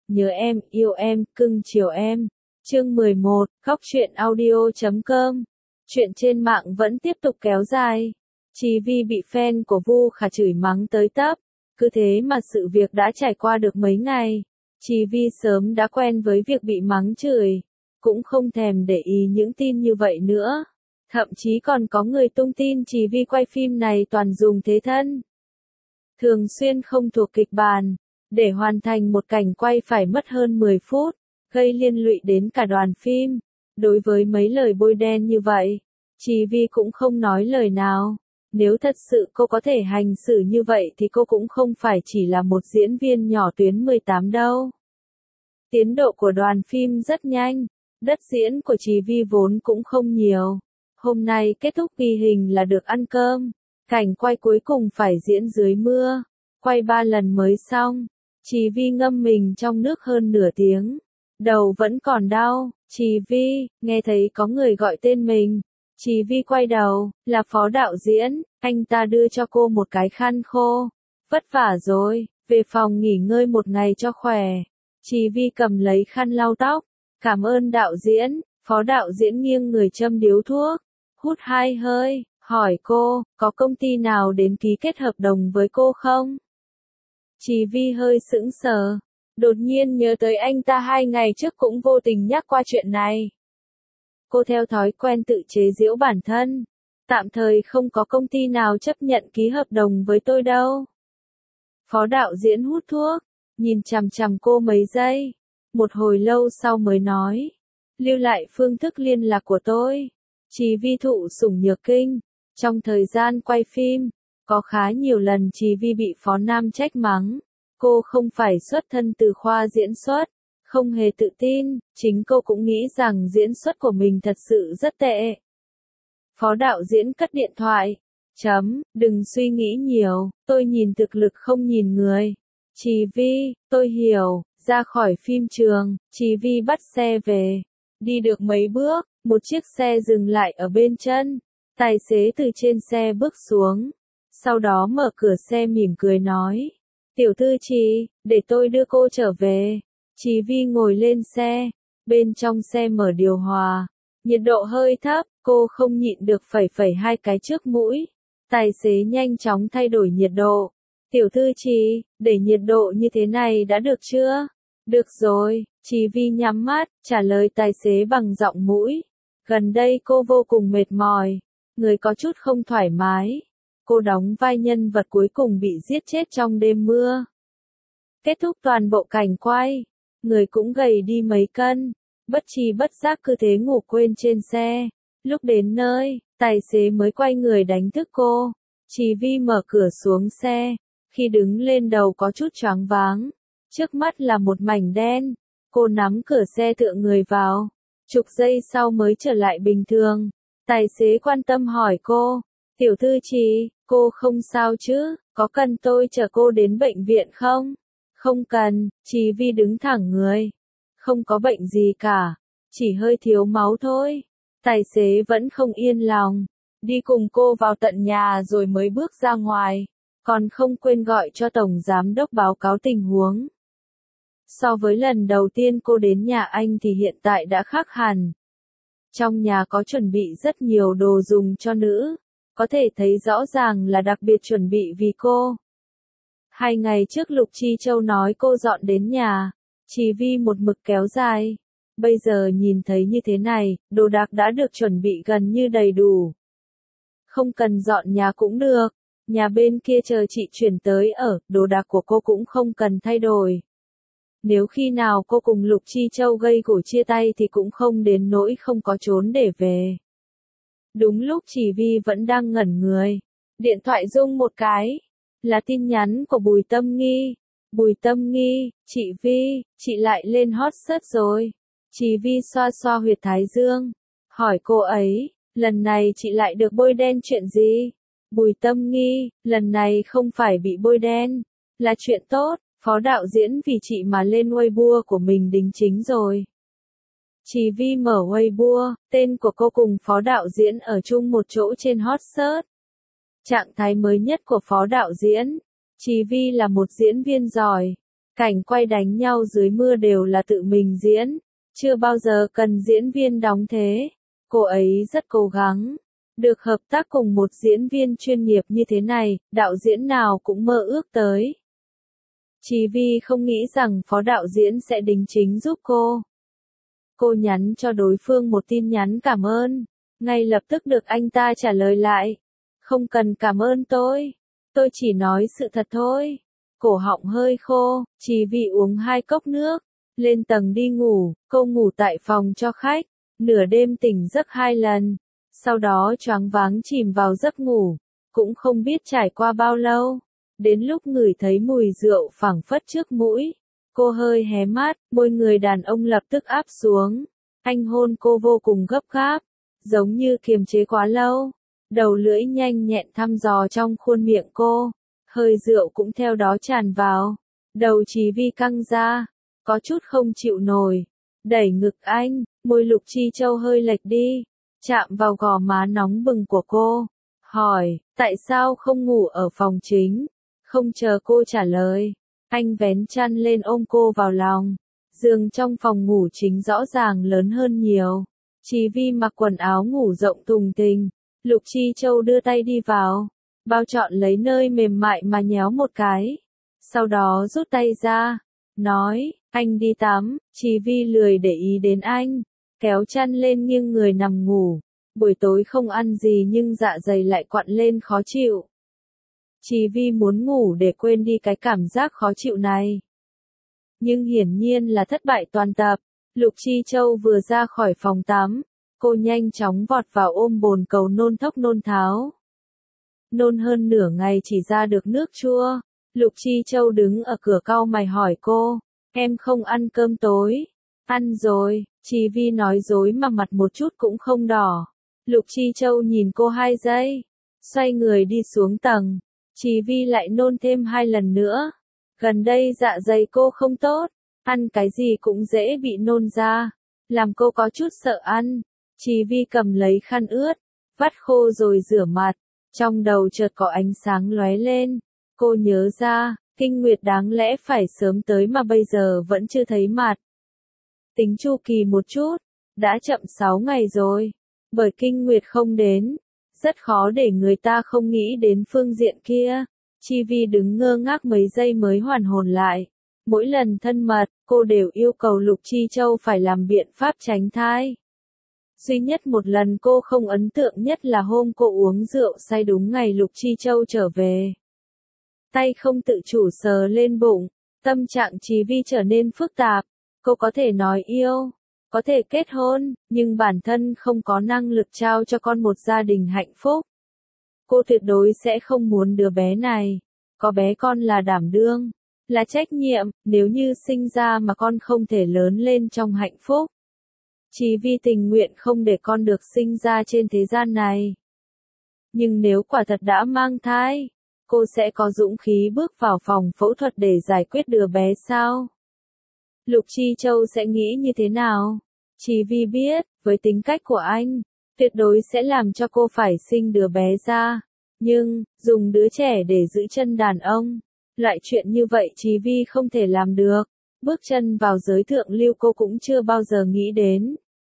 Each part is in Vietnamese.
nhớ em, yêu em, cưng chiều em. Chương 11, Góc truyện audio.com. Chuyện trên mạng vẫn tiếp tục kéo dài. Chỉ vì bị fan của Vu Khả chửi mắng tới tấp. Cứ thế mà sự việc đã trải qua được mấy ngày. Chỉ vì sớm đã quen với việc bị mắng chửi. Cũng không thèm để ý những tin như vậy nữa. Thậm chí còn có người tung tin Chỉ vì quay phim này toàn dùng thế thân. Thường xuyên không thuộc kịch bản. Để hoàn thành một cảnh quay phải mất hơn 10 phút, gây liên lụy đến cả đoàn phim. Đối với mấy lời bôi đen như vậy, Chỉ vì cũng không nói lời nào. Nếu thật sự cô có thể hành xử như vậy thì cô cũng không phải chỉ là một diễn viên nhỏ tuyến 18 đâu. Tiến độ của đoàn phim rất nhanh, đất diễn của Chỉ vì vốn cũng không nhiều. Hôm nay kết thúc ghi hình là được ăn cơm. Cảnh quay cuối cùng phải diễn dưới mưa, quay 3 lần mới xong. Chỉ vì ngâm mình trong nước hơn nửa tiếng. Đầu vẫn còn đau. Chỉ vì, nghe thấy có người gọi tên mình. Chỉ vì quay đầu, là phó đạo diễn, anh ta đưa cho cô một cái khăn khô. Vất vả rồi, về phòng nghỉ ngơi một ngày cho khỏe. Chỉ vì cầm lấy khăn lau tóc. Cảm ơn đạo diễn, phó đạo diễn nghiêng người châm điếu thuốc. Hút 2 hơi, hỏi cô, có công ty nào đến ký kết hợp đồng với cô không? Chỉ vì hơi sững sờ, đột nhiên nhớ tới anh ta 2 ngày trước cũng vô tình nhắc qua chuyện này. Cô theo thói quen tự chế giễu bản thân. Tạm thời không có công ty nào chấp nhận ký hợp đồng với tôi đâu. Phó đạo diễn hút thuốc, nhìn chằm chằm cô mấy giây. Một hồi lâu sau mới nói. Lưu lại phương thức liên lạc của tôi. Chỉ vì thụ sủng nhược kinh. Trong thời gian quay phim, có khá nhiều lần Chỉ vì bị phó nam trách mắng. Cô không phải xuất thân từ khoa diễn xuất, không hề tự tin, chính cô cũng nghĩ rằng diễn xuất của mình thật sự rất tệ. Phó đạo diễn cất điện thoại. Đừng suy nghĩ nhiều, tôi nhìn thực lực không nhìn người. Chỉ vì, tôi hiểu, ra khỏi phim trường, Chỉ vì bắt xe về. Đi được mấy bước, một chiếc xe dừng lại ở bên chân. Tài xế từ trên xe bước xuống. Sau đó mở cửa xe mỉm cười nói. Tiểu thư Chỉ, để tôi đưa cô trở về. Chỉ vì ngồi lên xe. Bên trong xe mở điều hòa. Nhiệt độ hơi thấp, cô không nhịn được phẩy 2 cái trước mũi. Tài xế nhanh chóng thay đổi nhiệt độ. Tiểu thư Chỉ, để nhiệt độ như thế này đã được chưa? Được rồi, Chỉ vì nhắm mắt, trả lời tài xế bằng giọng mũi. Gần đây cô vô cùng mệt mỏi. Người có chút không thoải mái. Cô đóng vai nhân vật cuối cùng bị giết chết trong đêm mưa. Kết thúc toàn bộ cảnh quay. Người cũng gầy đi mấy cân. Bất tri bất giác cứ thế ngủ quên trên xe. Lúc đến nơi, tài xế mới quay người đánh thức cô. Chỉ vì mở cửa xuống xe. Khi đứng lên đầu có chút choáng váng. Trước mắt là một mảnh đen. Cô nắm cửa xe tựa người vào. Chục giây sau mới trở lại bình thường. Tài xế quan tâm hỏi cô. Tiểu thư Chỉ, cô không sao chứ, có cần tôi chở cô đến bệnh viện không? Không cần, Chỉ vì đứng thẳng người. Không có bệnh gì cả, chỉ hơi thiếu máu thôi. Tài xế vẫn không yên lòng. Đi cùng cô vào tận nhà rồi mới bước ra ngoài. Còn không quên gọi cho tổng giám đốc báo cáo tình huống. So với lần đầu tiên cô đến nhà anh thì hiện tại đã khác hẳn. Trong nhà có chuẩn bị rất nhiều đồ dùng cho nữ. Có thể thấy rõ ràng là đặc biệt chuẩn bị vì cô. 2 ngày trước Lục Chi Châu nói cô dọn đến nhà. Chỉ vì một mực kéo dài. Bây giờ nhìn thấy như thế này, đồ đạc đã được chuẩn bị gần như đầy đủ. Không cần dọn nhà cũng được. Nhà bên kia chờ chị chuyển tới ở, đồ đạc của cô cũng không cần thay đổi. Nếu khi nào cô cùng Lục Chi Châu gây gổ chia tay thì cũng không đến nỗi không có trốn để về. Đúng lúc Chỉ vì vẫn đang ngẩn người. Điện thoại rung một cái. Là tin nhắn của Bùi Tâm Nghi. Bùi Tâm Nghi, chị Vi, chị lại lên hot search rồi. Chỉ vì xoa xoa huyệt thái dương. Hỏi cô ấy, lần này chị lại được bôi đen chuyện gì? Bùi Tâm Nghi, lần này không phải bị bôi đen. Là chuyện tốt, phó đạo diễn vì chị mà lên Weibo của mình đính chính rồi. Chỉ vì mở Weibo, tên của cô cùng phó đạo diễn ở chung một chỗ trên hot search. Trạng thái mới nhất của phó đạo diễn. Chỉ vì là một diễn viên giỏi. Cảnh quay đánh nhau dưới mưa đều là tự mình diễn, chưa bao giờ cần diễn viên đóng thế. Cô ấy rất cố gắng. Được hợp tác cùng một diễn viên chuyên nghiệp như thế này, đạo diễn nào cũng mơ ước tới. Chỉ vì không nghĩ rằng phó đạo diễn sẽ đính chính giúp cô. Cô nhắn cho đối phương một tin nhắn cảm ơn. Ngay lập tức được anh ta trả lời lại. Không cần cảm ơn tôi chỉ nói sự thật thôi. Cổ họng hơi khô, chỉ vì uống 2 cốc nước. Lên tầng đi ngủ, cô ngủ tại phòng cho khách. Nửa đêm tỉnh giấc 2 lần. Sau đó choáng váng chìm vào giấc ngủ. Cũng không biết trải qua bao lâu. Đến lúc ngửi thấy mùi rượu phảng phất trước mũi. Cô hơi hé mắt, môi người đàn ông lập tức áp xuống. Anh hôn cô vô cùng gấp gáp, giống như kiềm chế quá lâu. Đầu lưỡi nhanh nhẹn thăm dò trong khuôn miệng cô. Hơi rượu cũng theo đó tràn vào. Đầu Chí Vi căng ra, có chút không chịu nổi. Đẩy ngực anh, môi Lục Chi Châu hơi lệch đi, chạm vào gò má nóng bừng của cô. Hỏi, tại sao không ngủ ở phòng chính? Không chờ cô trả lời, anh vén chăn lên ôm cô vào lòng. Giường trong phòng ngủ chính rõ ràng lớn hơn nhiều. Chí Vi mặc quần áo ngủ rộng thùng thình. Lục Chi Châu đưa tay đi vào, bao trọn lấy nơi mềm mại mà nhéo một cái. Sau đó rút tay ra, nói, anh đi tắm. Chí Vi lười để ý đến anh, kéo chăn lên nghiêng người nằm ngủ. Buổi tối không ăn gì nhưng dạ dày lại quặn lên khó chịu. Chí Vi muốn ngủ để quên đi cái cảm giác khó chịu này. Nhưng hiển nhiên là thất bại toàn tập. Lục Chi Châu vừa ra khỏi phòng tắm, cô nhanh chóng vọt vào ôm bồn cầu nôn thốc nôn tháo. Nôn hơn nửa ngày chỉ ra được nước chua. Lục Chi Châu đứng ở cửa cau mày hỏi cô, em không ăn cơm tối? Ăn rồi, Chí Vi nói dối mà mặt một chút cũng không đỏ. Lục Chi Châu nhìn cô 2 giây, xoay người đi xuống tầng. Chí Vi lại nôn thêm 2 lần nữa. Gần đây dạ dày cô không tốt, ăn cái gì cũng dễ bị nôn ra, làm cô có chút sợ ăn. Chí Vi cầm lấy khăn ướt, vắt khô rồi rửa mặt. Trong đầu chợt có ánh sáng lóe lên. Cô nhớ ra, kinh nguyệt đáng lẽ phải sớm tới mà bây giờ vẫn chưa thấy mặt. Tính chu kỳ một chút, đã chậm 6 ngày rồi. Bởi kinh nguyệt không đến, rất khó để người ta không nghĩ đến phương diện kia. Chi Vi đứng ngơ ngác mấy giây mới hoàn hồn lại. Mỗi lần thân mật, cô đều yêu cầu Lục Chi Châu phải làm biện pháp tránh thai. Duy nhất một lần cô không ấn tượng nhất là hôm cô uống rượu say đúng ngày Lục Chi Châu trở về. Tay không tự chủ sờ lên bụng, tâm trạng Chí Vi trở nên phức tạp. Cô có thể nói yêu, có thể kết hôn, nhưng bản thân không có năng lực trao cho con một gia đình hạnh phúc. Cô tuyệt đối sẽ không muốn đứa bé này. Có bé con là đảm đương, là trách nhiệm, nếu như sinh ra mà con không thể lớn lên trong hạnh phúc. Chí Vi tình nguyện không để con được sinh ra trên thế gian này. Nhưng nếu quả thật đã mang thai, cô sẽ có dũng khí bước vào phòng phẫu thuật để giải quyết đứa bé sao? Lục Chi Châu sẽ nghĩ như thế nào? Chí Vi biết, với tính cách của anh, tuyệt đối sẽ làm cho cô phải sinh đứa bé ra. Nhưng, dùng đứa trẻ để giữ chân đàn ông, loại chuyện như vậy Chí Vi không thể làm được. Bước chân vào giới thượng lưu cô cũng chưa bao giờ nghĩ đến.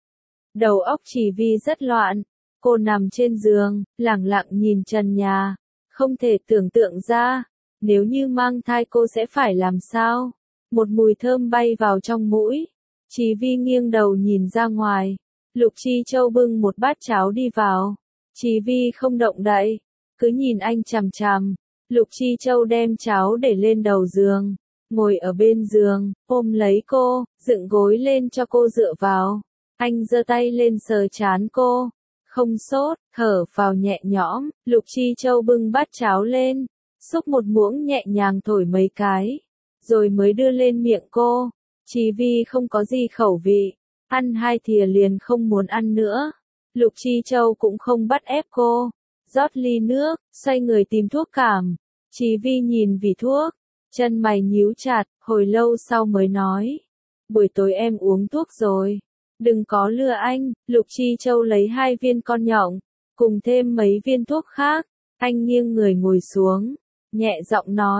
Đầu óc Chí Vi rất loạn. Cô nằm trên giường, lẳng lặng nhìn trần nhà. Không thể tưởng tượng ra, nếu như mang thai cô sẽ phải làm sao? Một mùi thơm bay vào trong mũi. Chí Vi nghiêng đầu nhìn ra ngoài. Lục Chi Châu bưng một bát cháo đi vào. Chí Vi không động đậy, cứ nhìn anh chằm chằm. Lục Chi Châu đem cháo để lên đầu giường, ngồi ở bên giường, ôm lấy cô, dựng gối lên cho cô dựa vào. Anh giơ tay lên sờ trán cô. Không sốt, thở phào nhẹ nhõm. Lục Chi Châu bưng bát cháo lên, xúc một muỗng nhẹ nhàng thổi mấy cái, rồi mới đưa lên miệng cô. Chí Vi không có gì khẩu vị, ăn 2 thìa liền không muốn ăn nữa. Lục Chi Châu cũng không bắt ép cô, rót ly nước, xoay người tìm thuốc cảm. Chí Vi nhìn vỉ thuốc, chân mày nhíu chặt, hồi lâu sau mới nói, buổi tối em uống thuốc rồi. Đừng có lừa anh. Lục Chi Châu lấy 2 viên con nhộng, cùng thêm mấy viên thuốc khác. Anh nghiêng người ngồi xuống, nhẹ giọng nói,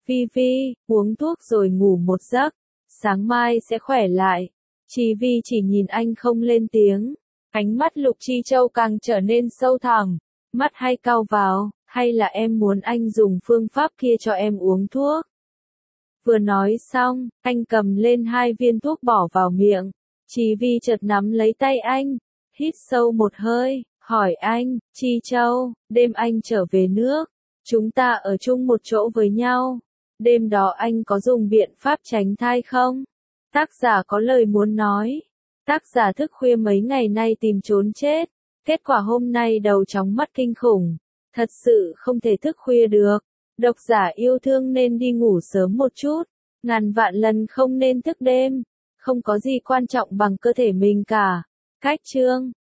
Vi Vi, uống thuốc rồi ngủ một giấc, sáng mai sẽ khỏe lại. Chi Vi chỉ nhìn anh không lên tiếng. Ánh mắt Lục Chi Châu càng trở nên sâu thẳm, mắt hay cau vào, hay là em muốn anh dùng phương pháp kia cho em uống thuốc? Vừa nói xong, anh cầm lên 2 viên thuốc bỏ vào miệng. Chi Vi chợt nắm lấy tay anh, hít sâu một hơi, hỏi anh, Chi Châu, đêm anh trở về nước, chúng ta ở chung một chỗ với nhau. Đêm đó anh có dùng biện pháp tránh thai không? Tác giả có lời muốn nói. Tác giả thức khuya mấy ngày nay tìm trốn chết. Kết quả hôm nay đầu chóng mắt kinh khủng. Thật sự không thể thức khuya được. Độc giả yêu thương nên đi ngủ sớm một chút. Ngàn vạn lần không nên thức đêm. Không có gì quan trọng bằng cơ thể mình cả. Cách chương